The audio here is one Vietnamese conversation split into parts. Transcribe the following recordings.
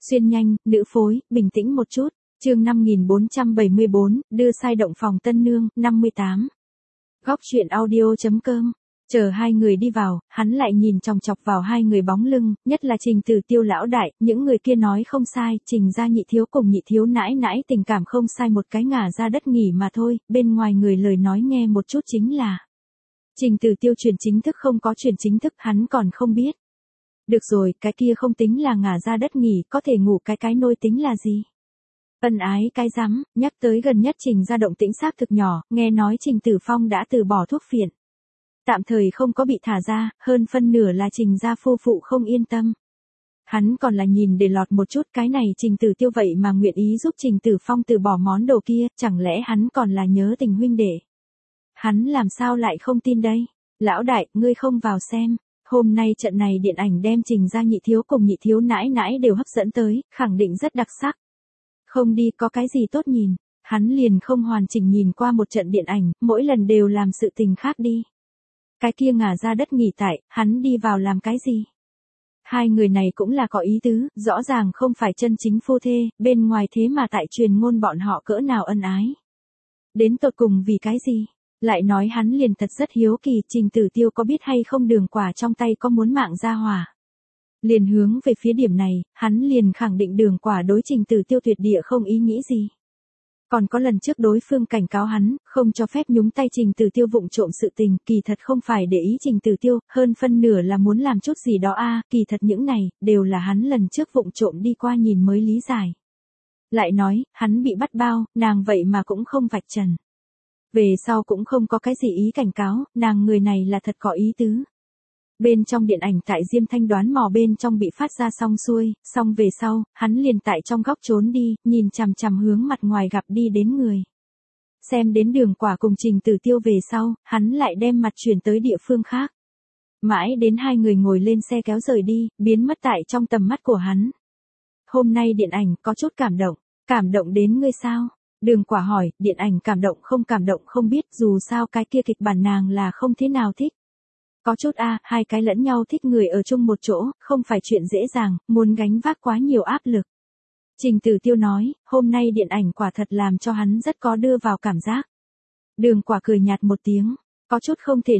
Xuyên nhanh, nữ phối, bình tĩnh một chút. Chương 5474, đưa sai động phòng tân nương, 58. Góc truyện audio.com. Chờ hai người đi vào, hắn lại nhìn chòng chọc vào hai người bóng lưng, nhất là Trình Tử Tiêu lão đại, những người kia nói không sai, Trình gia nhị thiếu cùng nhị thiếu nãi nãi tình cảm không sai một cái ngả ra đất nghỉ mà thôi, bên ngoài người lời nói nghe một chút chính là Trình Tử Tiêu truyền chính thức không có truyền chính thức hắn còn không biết. Được rồi, cái kia không tính là ngả ra đất nghỉ, có thể ngủ cái nôi tính là gì? Ân ái cái rắm, nhắc tới gần nhất Trình gia động tĩnh xác thực nhỏ, nghe nói Trình Tử Phong đã từ bỏ thuốc phiện. Tạm thời không có bị thả ra, hơn phân nửa là Trình gia phu phụ không yên tâm. Hắn còn là nhìn để lọt một chút cái này Trình Tử Tiêu vậy mà nguyện ý giúp Trình Tử Phong từ bỏ món đồ kia, chẳng lẽ hắn còn là nhớ tình huynh đệ. Hắn làm sao lại không tin đây? Lão đại, ngươi không vào xem. Hôm nay trận này điện ảnh đem Trình gia nhị thiếu cùng nhị thiếu nãi nãi đều hấp dẫn tới, khẳng định rất đặc sắc. Không đi có cái gì tốt nhìn, hắn liền không hoàn chỉnh nhìn qua một trận điện ảnh, mỗi lần đều làm sự tình khác đi. Cái kia ngả ra đất nghỉ tại, hắn đi vào làm cái gì? Hai người này cũng là có ý tứ, rõ ràng không phải chân chính phu thê, bên ngoài thế mà tại truyền ngôn bọn họ cỡ nào ân ái. Đến tột cùng vì cái gì? Lại nói hắn liền thật rất hiếu kỳ Trình Tử Tiêu có biết hay không Đường Quả trong tay có muốn mạng ra hỏa. Liền hướng về phía điểm này, hắn liền khẳng định Đường Quả đối Trình Tử Tiêu tuyệt địa không ý nghĩ gì. Còn có lần trước đối phương cảnh cáo hắn, không cho phép nhúng tay Trình Tử Tiêu vụng trộm sự tình, kỳ thật không phải để ý Trình Tử Tiêu, hơn phân nửa là muốn làm chút gì đó kỳ thật những này, đều là hắn lần trước vụng trộm đi qua nhìn mới lý giải. Lại nói, hắn bị bắt bao, nàng vậy mà cũng không vạch trần. Về sau cũng không có cái gì ý cảnh cáo, nàng người này là thật có ý tứ. Bên trong điện ảnh tại Diêm Thanh đoán mò bên trong bị phát ra xong xuôi, xong về sau, hắn liền tại trong góc trốn đi, nhìn chằm chằm hướng mặt ngoài gặp đi đến người. Xem đến Đường Quả cùng Trình Tử Tiêu về sau, hắn lại đem mặt chuyển tới địa phương khác. Mãi đến hai người ngồi lên xe kéo rời đi, biến mất tại trong tầm mắt của hắn. Hôm nay điện ảnh có chút cảm động đến ngươi sao? Đường Quả hỏi, điện ảnh cảm động không biết, dù sao cái kia kịch bản nàng là không thế nào thích. Có chút hai cái lẫn nhau thích người ở chung một chỗ, không phải chuyện dễ dàng, muốn gánh vác quá nhiều áp lực. Trình Tử Tiêu nói, hôm nay điện ảnh quả thật làm cho hắn rất có đưa vào cảm giác. Đường Quả cười nhạt một tiếng, có chút không thể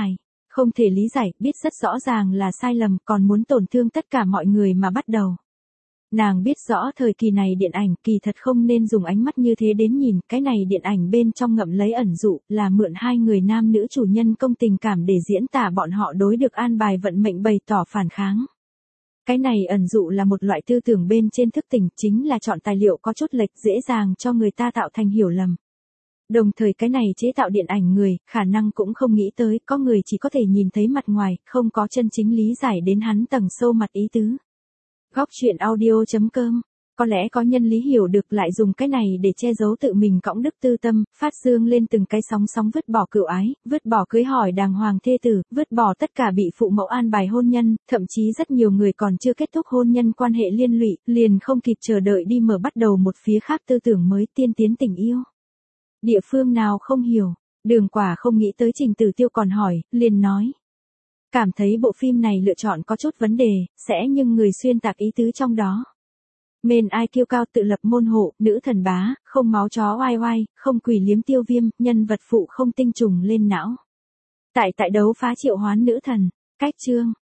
lý giải, biết rất rõ ràng là sai lầm, còn muốn tổn thương tất cả mọi người mà bắt đầu. Nàng biết rõ thời kỳ này điện ảnh kỳ thật không nên dùng ánh mắt như thế đến nhìn, cái này điện ảnh bên trong ngậm lấy ẩn dụ, là mượn hai người nam nữ chủ nhân công tình cảm để diễn tả bọn họ đối được an bài vận mệnh bày tỏ phản kháng. Cái này ẩn dụ là một loại tư tưởng bên trên thức tỉnh, chính là chọn tài liệu có chút lệch dễ dàng cho người ta tạo thành hiểu lầm. Đồng thời cái này chế tạo điện ảnh người, khả năng cũng không nghĩ tới, có người chỉ có thể nhìn thấy mặt ngoài, không có chân chính lý giải đến hắn tầng sâu mặt ý tứ. Góc truyện audio.com. Có lẽ có nhân lý hiểu được lại dùng cái này để che giấu tự mình cõng đức tư tâm, phát dương lên từng cái sóng vứt bỏ cựu ái, vứt bỏ cưới hỏi đàng hoàng thê tử, vứt bỏ tất cả bị phụ mẫu an bài hôn nhân, thậm chí rất nhiều người còn chưa kết thúc hôn nhân quan hệ liên lụy, liền không kịp chờ đợi đi mở bắt đầu một phía khác tư tưởng mới tiên tiến tình yêu. Địa phương nào không hiểu, Đường Quả không nghĩ tới Trình Tử Tiêu còn hỏi, liền nói. Cảm thấy bộ phim này lựa chọn có chút vấn đề, sẽ nhưng người xuyên tạc ý tứ trong đó. Mền ai kiêu cao tự lập môn hộ, nữ thần bá, không máu chó oai oai, không quỷ liếm tiêu viêm, nhân vật phụ không tinh trùng lên não. Tại đấu phá triệu hoán nữ thần, cách chương.